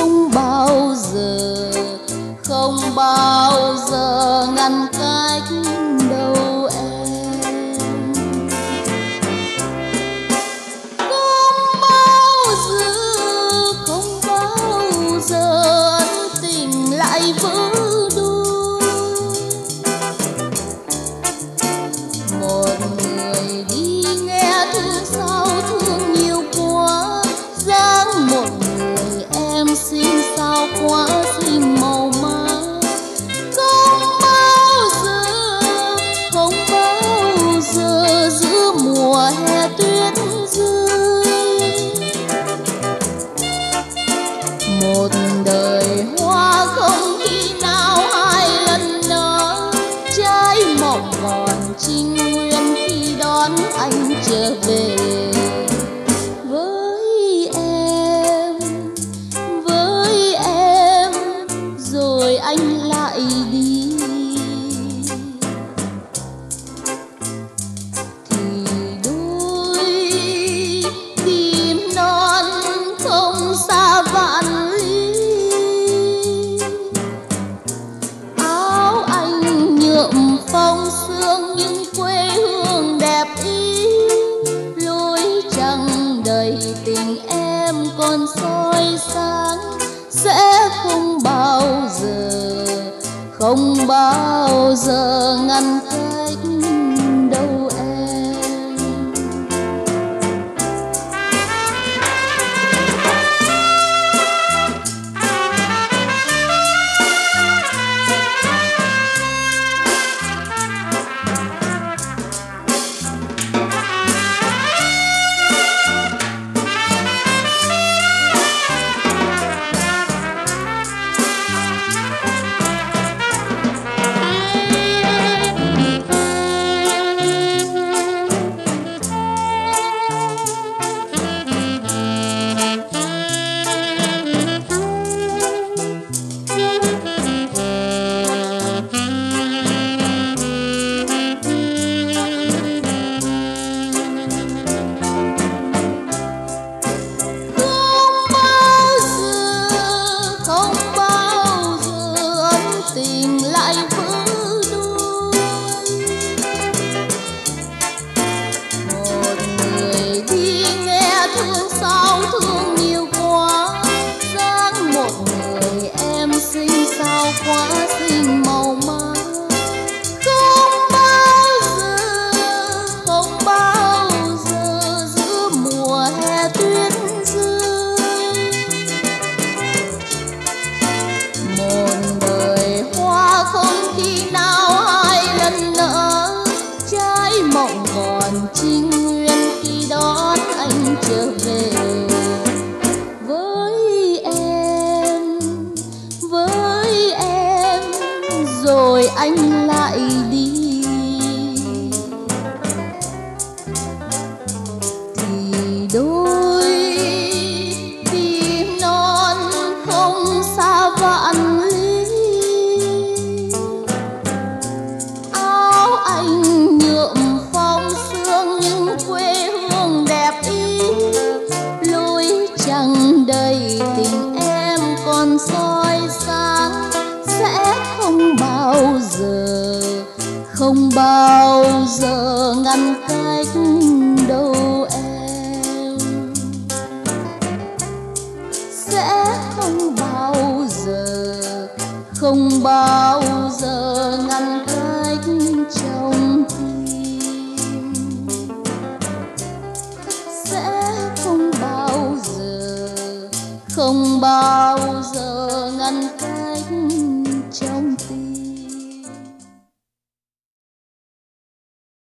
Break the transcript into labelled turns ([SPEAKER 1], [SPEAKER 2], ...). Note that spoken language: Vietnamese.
[SPEAKER 1] không bao giờ, không bao giờ ngăn cách đâu em. Không bao giờ, không bao giờ ân tình lại vỡ đôi. Một người đi nghe thương sao thương nhiều quá, dáng một người em xinh sao quá xinh màu má. Không bao giờ, không bao giờ giữa mùa hè tuyết rơi. Một đời hoa không khi nào hai lần nở, trái mộng còn trinh nguyên khi đón anh trở về. Với em rồi anh lại đi, thì đôi tim non không xa vạn lý. Áo anh nhuộm phong sương nhưng quê hương đẹp ý, lối trăng đầy tình em còn soi sáng. Sẽ không bao giờ, không bao giờ ngăn cách đâu em. Quá xinh màu má. Không bao giờ, không bao giờ giữa mùa hè tuyết rơi. Một đời hoa không khi nào hai lần nở, trái mộng còn trinh nguyên khi đón anh trở về. Rồi anh lại đi, thì đôi tim non không xa vạn lý. Áo anh nhuộm phong sương nhưng quê hương đẹp ý, lối trăng đầy tình em còn soi sáng. Sẽ không bao giờ, không bao giờ ngăn cách đâu em. Sẽ không bao giờ, không bao giờ ngăn cách trong tim. Sẽ không bao giờ, không bao giờ ngăn cách